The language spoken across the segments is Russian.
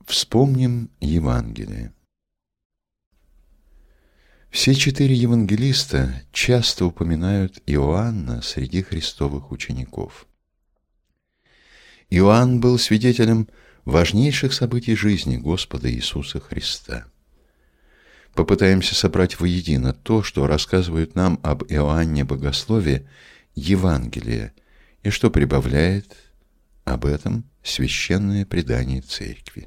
Вспомним Евангелие. Все 4 евангелиста часто упоминают Иоанна среди христовых учеников. Иоанн был свидетелем важнейших событий жизни Господа Иисуса Христа. Попытаемся собрать воедино то, что рассказывают нам об Иоанне Богослове Евангелие, и что прибавляет об этом священное предание Церкви.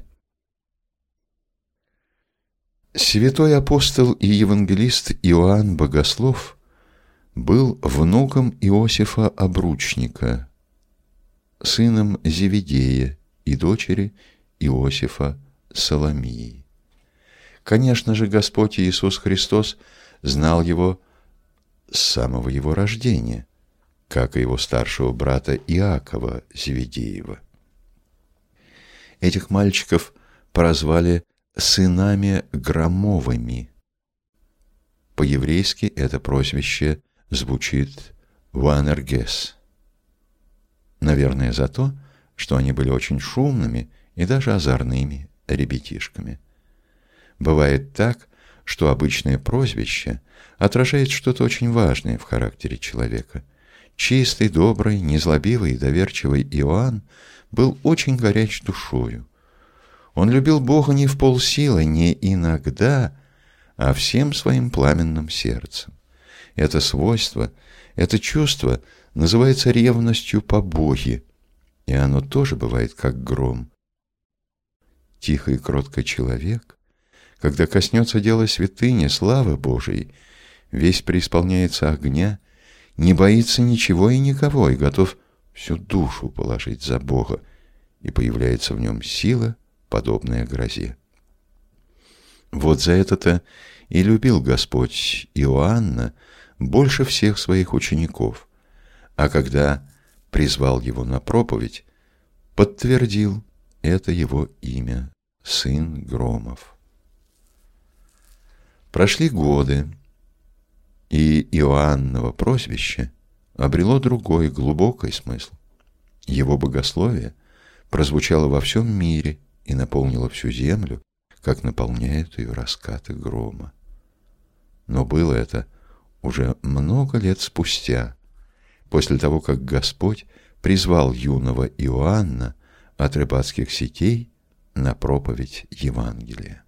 Святой апостол и евангелист Иоанн Богослов был внуком Иосифа Обручника, сыном Зеведея и дочери Иосифа Соломии. Конечно же, Господь Иисус Христос знал его с самого его рождения, как и его старшего брата Иакова Зеведеева. Этих мальчиков прозвали сынами Громовыми. По-еврейски это прозвище звучит Ваанергес. Наверное, за то, что они были очень шумными и даже озорными ребятишками. Бывает так, что обычное прозвище отражает что-то очень важное в характере человека. Чистый, добрый, незлобивый и доверчивый Иоанн был очень горяч душою. Он любил Бога не в полсилы, не иногда, а всем своим пламенным сердцем. Это свойство, это чувство называется ревностью по Боге, и оно тоже бывает как гром. Тихий и кроткий человек, когда коснется дела святыни, славы Божией, весь преисполняется огня, не боится ничего и никого, и готов всю душу положить за Бога, и появляется в нем сила, подобная грозе. Вот за это-то и любил Господь Иоанна больше всех своих учеников, а когда призвал его на проповедь, подтвердил это его имя — сын Громов. Прошли годы, и Иоанново прозвище обрело другой, глубокий смысл. Его богословие прозвучало во всем мире и наполнило всю землю, как наполняют ее раскаты грома. Но было это уже много лет спустя, после того, как Господь призвал юного Иоанна от рыбацких сетей на проповедь Евангелия.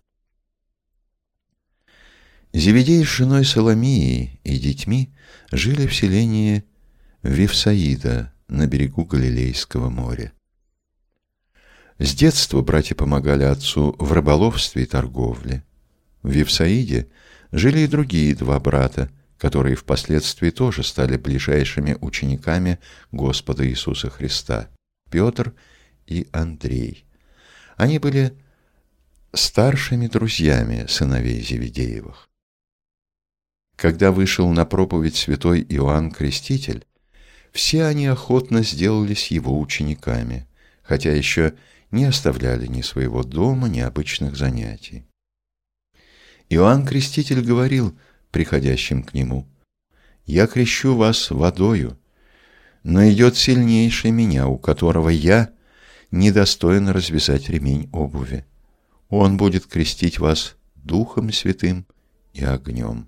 Зеведей с женой Соломией и детьми жили в селении Вифсаида на берегу Галилейского моря. С детства братья помогали отцу в рыболовстве и торговле. В Вифсаиде жили и другие 2 брата, которые впоследствии тоже стали ближайшими учениками Господа Иисуса Христа – Петр и Андрей. Они были старшими друзьями сыновей Зеведеевых. Когда вышел на проповедь святой Иоанн Креститель, все они охотно сделались его учениками, хотя еще не оставляли ни своего дома, ни обычных занятий. Иоанн Креститель говорил приходящим к нему: «Я крещу вас водою, но идет сильнейший меня, у которого я недостоин развязать ремень обуви. Он будет крестить вас Духом Святым и огнем».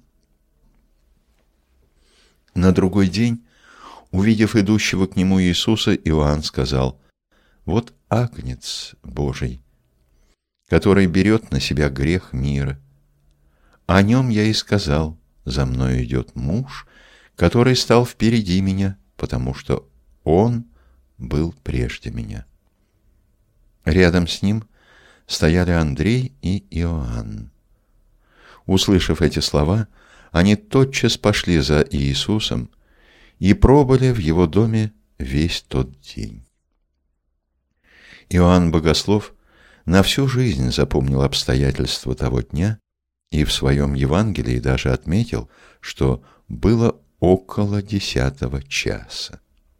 На другой день, увидев идущего к нему Иисуса, Иоанн сказал: «Вот Агнец Божий, который берет на себя грех мира. О нем я и сказал: за мною идет муж, который стал впереди меня, потому что он был прежде меня». Рядом с ним стояли Андрей и Иоанн. Услышав эти слова, они тотчас пошли за Иисусом и пробыли в его доме весь тот день. Иоанн Богослов на всю жизнь запомнил обстоятельства того дня и в своем Евангелии даже отметил, что было около 10 часа.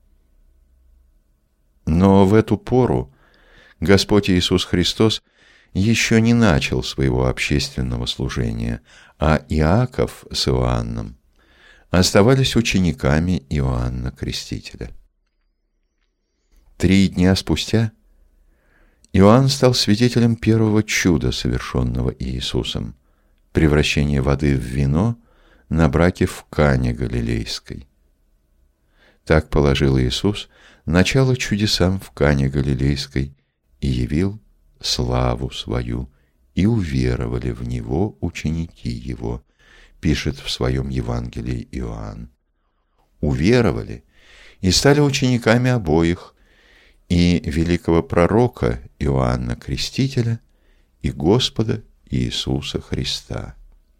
Но в эту пору Господь Иисус Христос еще не начал своего общественного служения, а Иаков с Иоанном оставались учениками Иоанна Крестителя. 3 дня спустя Иоанн стал свидетелем первого чуда, совершенного Иисусом – превращение воды в вино на браке в Кане Галилейской. Так положил Иисус начало чудесам в Кане Галилейской и явил славу свою, и уверовали в Него ученики Его, пишет в своем Евангелии Иоанн. Уверовали и стали учениками обоих, и великого пророка Иоанна Крестителя, и Господа Иисуса Христа.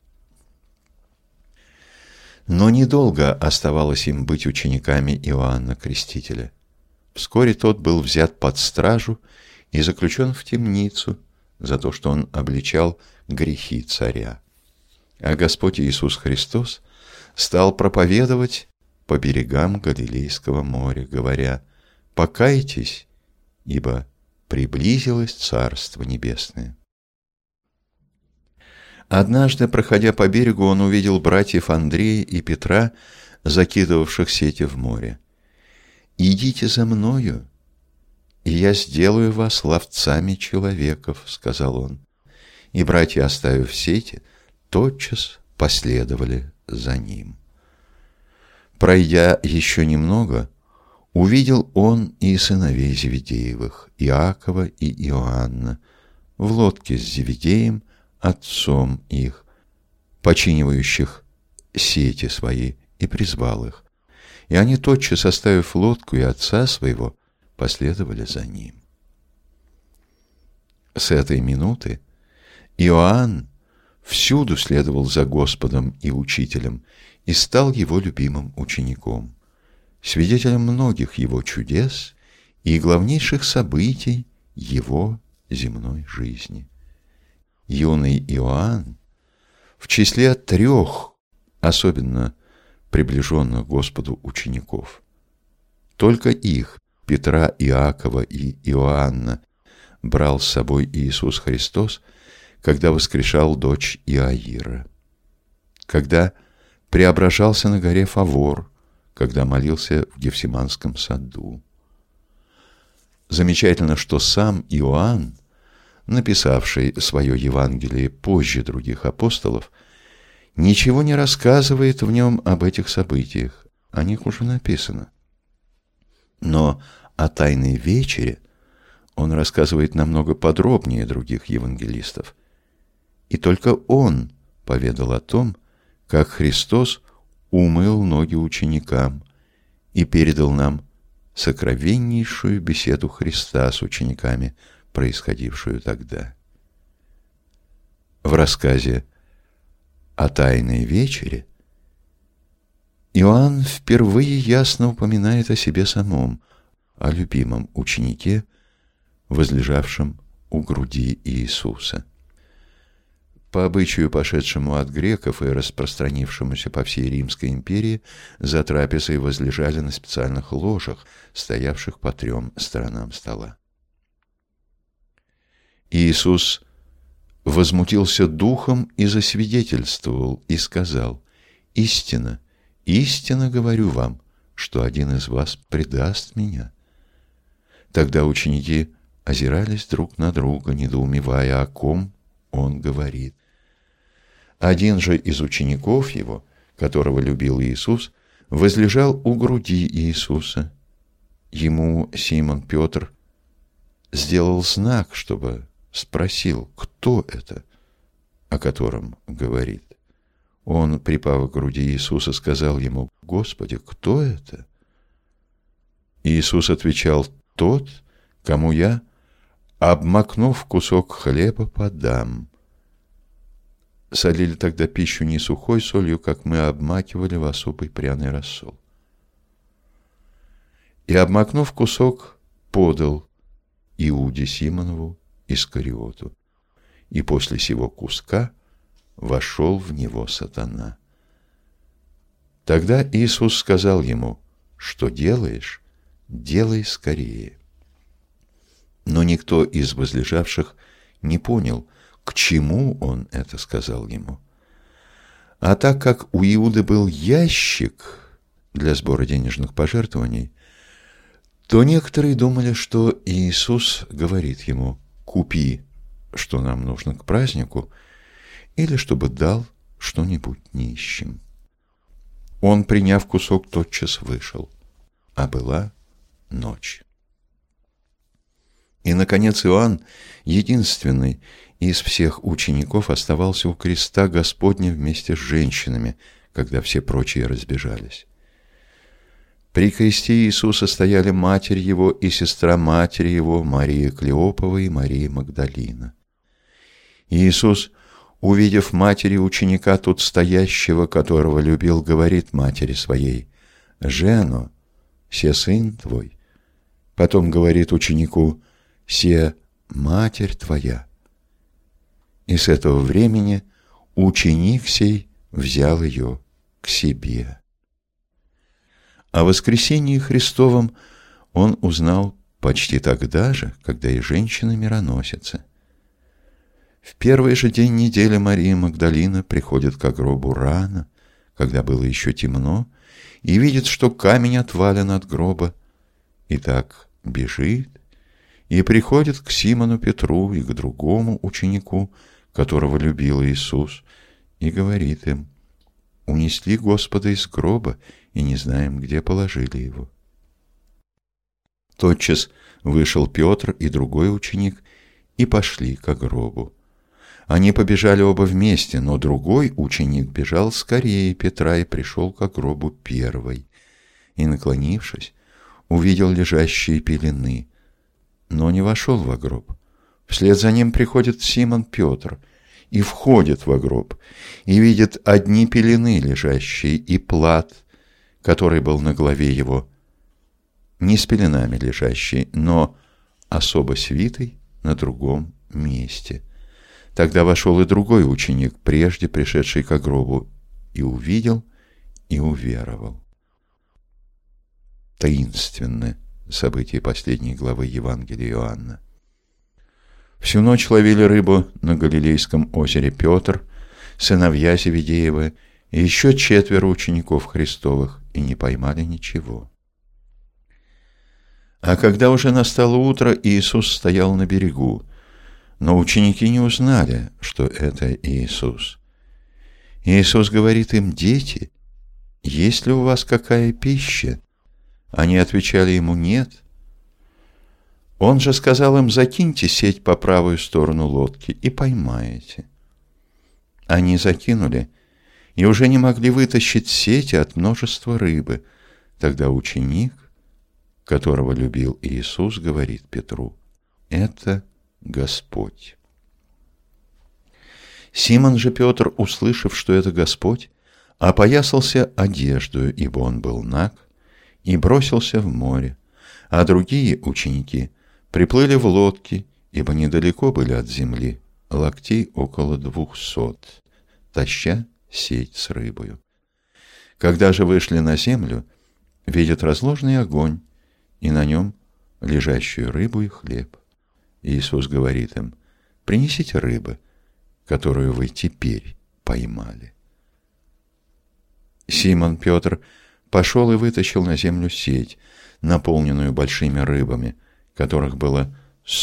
Но недолго оставалось им быть учениками Иоанна Крестителя. Вскоре тот был взят под стражу и заключен в темницу за то, что он обличал грехи царя. А Господь Иисус Христос стал проповедовать по берегам Галилейского моря, говоря: «Покайтесь, ибо приблизилось Царство Небесное». Однажды, проходя по берегу, он увидел братьев Андрея и Петра, закидывавших сети в море. «Идите за мною, и я сделаю вас ловцами человеков», — сказал он. И братья, оставив сети, тотчас последовали за ним. Пройдя еще немного, увидел он и сыновей Зеведеевых, Иакова и Иоанна, в лодке с Зеведеем, отцом их, починивающих сети свои, и призвал их. И они, тотчас оставив лодку и отца своего, последовали за ним. С этой минуты Иоанн всюду следовал за Господом и Учителем и стал его любимым учеником, свидетелем многих его чудес и главнейших событий его земной жизни. Юный Иоанн в числе 3 особенно приближенных Господу учеников. Только их, Петра, Иакова и Иоанна, брал с собой Иисус Христос, когда воскрешал дочь Иаира, когда преображался на горе Фавор, когда молился в Гефсиманском саду. Замечательно, что сам Иоанн, написавший свое Евангелие позже других апостолов, ничего не рассказывает в нем об этих событиях, о них уже написано. Но о Тайной вечере он рассказывает намного подробнее других евангелистов. И только он поведал о том, как Христос умыл ноги ученикам и передал нам сокровеннейшую беседу Христа с учениками, происходившую тогда. В рассказе о Тайной вечере Иоанн впервые ясно упоминает о себе самом, о любимом ученике, возлежавшем у груди Иисуса. По обычаю, пошедшему от греков и распространившемуся по всей Римской империи, за трапезой возлежали на специальных ложах, стоявших по 3 сторонам стола. Иисус возмутился духом и засвидетельствовал, и сказал: «Истинно, истинно говорю вам, что один из вас предаст меня». Тогда ученики озирались друг на друга, недоумевая, о ком он говорит. Один же из учеников его, которого любил Иисус, возлежал у груди Иисуса. Ему Симон Петр сделал знак, чтобы спросил, кто это, о котором говорит. Он, припав к груди Иисуса, сказал ему: «Господи, кто это?» Иисус отвечал: «Тот, кому я, обмакнув кусок хлеба, подам». Солили тогда пищу не сухой солью, как мы обмакивали в особый пряный рассол. И, обмакнув кусок, подал Иуде Симонову Искариоту. И после сего куска вошел в него сатана. Тогда Иисус сказал ему: «Что делаешь? Делай скорее». Но никто из возлежавших не понял, к чему он это сказал ему. А так как у Иуды был ящик для сбора денежных пожертвований, то некоторые думали, что Иисус говорит ему: купи, что нам нужно к празднику, или чтобы дал что-нибудь нищим». Он, приняв кусок, тотчас вышел, а была ночь. И, наконец, Иоанн, единственный из всех учеников, оставался у креста Господня вместе с женщинами, когда все прочие разбежались. При кресте Иисуса стояли матерь его и сестра матери его, Мария Клеопова и Мария Магдалина. И Иисус, увидев матери ученика тут стоящего, которого любил, говорит матери своей: «Жено, се сын твой». Потом говорит ученику: «Се матерь твоя». И с этого времени ученик сей взял ее к себе. О воскресении Христовом он узнал почти тогда же, когда и женщина-мироносица. В первый же день недели Мария Магдалина приходит к гробу рано, когда было еще темно, и видит, что камень отвален от гроба, и так бежит, и приходит к Симону Петру и к другому ученику, которого любил Иисус, и говорит им: «Унесли Господа из гроба, и не знаем, где положили его». Тотчас вышел Петр и другой ученик, и пошли к гробу. Они побежали оба вместе, но другой ученик бежал скорее Петра и пришел к гробу первый, и, наклонившись, увидел лежащие пелены, но не вошел во гроб. Вслед за ним приходит Симон Петр и входит во гроб, и видит одни пелены лежащие и плат, который был на голове его, не с пеленами лежащий, но особо свитый на другом месте. Тогда вошел и другой ученик, прежде пришедший к гробу, и увидел, и уверовал. Таинственное событие последней главы Евангелия Иоанна. Всю ночь ловили рыбу на Галилейском озере Петр, сыновья Зеведеевы и еще 4 учеников Христовых, и не поймали ничего. А когда уже настало утро, Иисус стоял на берегу, но ученики не узнали, что это Иисус. Иисус говорит им: «Дети, есть ли у вас какая пища?» Они отвечали ему: «Нет». Он же сказал им: «Закиньте сеть по правую сторону лодки и поймаете». Они закинули и уже не могли вытащить сети от множества рыбы. Тогда ученик, которого любил Иисус, говорит Петру: «Это Господь». Симон же Петр, услышав, что это Господь, опоясался одеждою, ибо он был наг, и бросился в море, а другие ученики приплыли в лодке, ибо недалеко были от земли, локтей около 200, таща сеть с рыбою. Когда же вышли на землю, видят разложенный огонь, и на нем лежащую рыбу и хлеб. Иисус говорит им: «Принесите рыбы, которую вы теперь поймали». Симон Петр пошел и вытащил на землю сеть, наполненную большими рыбами, которых было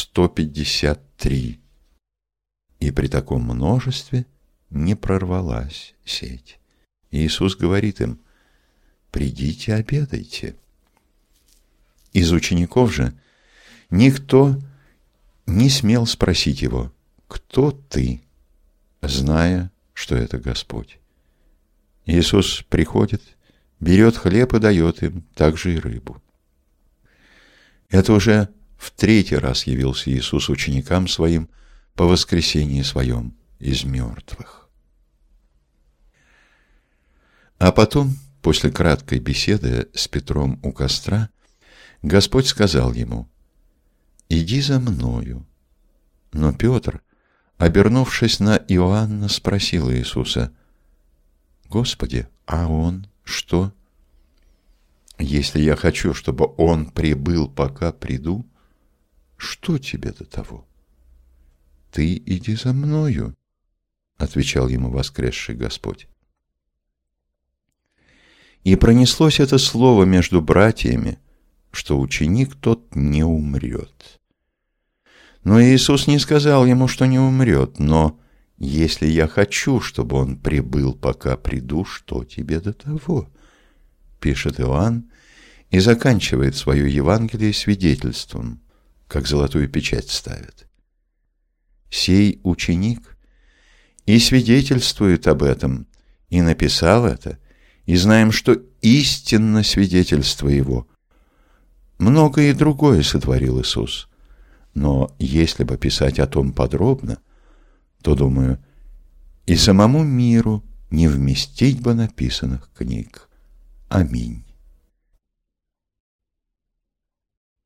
153. И при таком множестве не прорвалась сеть. Иисус говорит им: «Придите, обедайте». Из учеников же никто не смел спросить его: «Кто ты?», зная, что это Господь. Иисус приходит, берет хлеб и дает им, также и рыбу. Это уже в 3-й раз явился Иисус ученикам своим по воскресении своем из мертвых. А потом, после краткой беседы с Петром у костра, Господь сказал ему: «Иди за мною». Но Петр, обернувшись на Иоанна, спросил Иисуса: «Господи, а он что? Если я хочу, чтобы он прибыл, пока приду, что тебе до того?» «Ты иди за мною», — отвечал ему воскресший Господь. И пронеслось это слово между братьями, что ученик тот не умрет. Но Иисус не сказал ему, что не умрет, но если я хочу, чтобы он пребыл, пока приду, что тебе до того? Пишет Иоанн и заканчивает свое Евангелие свидетельством, как золотую печать ставят. Сей ученик и свидетельствует об этом, и написал это, и знаем, что истинно свидетельство его. Многое и другое сотворил Иисус, но если бы писать о том подробно, то, думаю, и самому миру не вместить бы написанных книг. Аминь.